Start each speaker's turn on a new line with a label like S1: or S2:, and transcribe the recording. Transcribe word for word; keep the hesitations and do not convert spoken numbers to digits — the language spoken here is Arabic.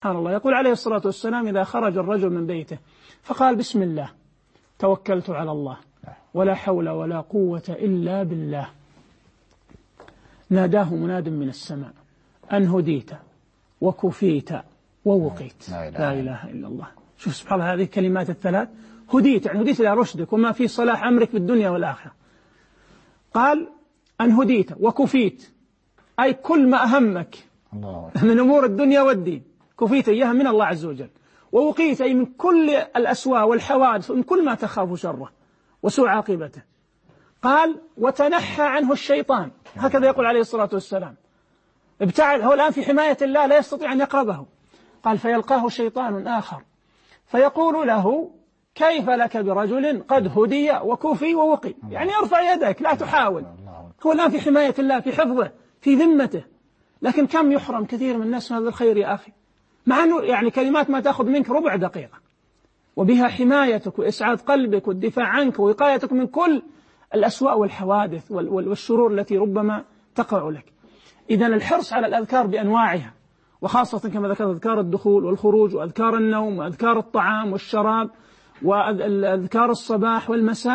S1: سبحان الله. يقول عليه الصلاة والسلام: إذا خرج الرجل من بيته فقال: بسم الله توكلت على الله ولا حول ولا قوة إلا بالله، ناداه مناد من السماء أن هديت وكفيت ووقيت. لا إله إلا الله. شوف سبحان الله، هذه الكلمات الثلاث: هديت يعني هديت إلى رشدك وما في صلاح أمرك في الدنيا والآخرة. قال أن هديت وكفيت، أي كل ما أهمك من أمور الدنيا والدين كفيت إياها من الله عز وجل. ووقيت أي من كل الأسواء والحوادث ومن كل ما تخاف شره وسوء عاقبته. قال وتنحى عنه الشيطان، هكذا يقول عليه الصلاة والسلام. ابتعد، هو الآن في حماية الله لا يستطيع أن يقربه. قال فيلقاه شيطان آخر فيقول له: كيف لك برجل قد هدي وكفي ووقي؟ يعني ارفع يدك، لا تحاول. هو الآن في حماية الله، في حفظه، في ذمته، لكن كم يحرم كثير من الناس من هذا الخير يا أخي، مع أنه يعني كلمات ما تأخذ منك ربع دقيقة وبها حمايتك وإسعاد قلبك والدفاع عنك ووقايتك من كل الأسواء والحوادث والشرور التي ربما تقع لك. إذن الحرص على الأذكار بأنواعها، وخاصة كما ذكرت أذكار الدخول والخروج وأذكار النوم وأذكار الطعام والشراب وأذكار الصباح والمساء.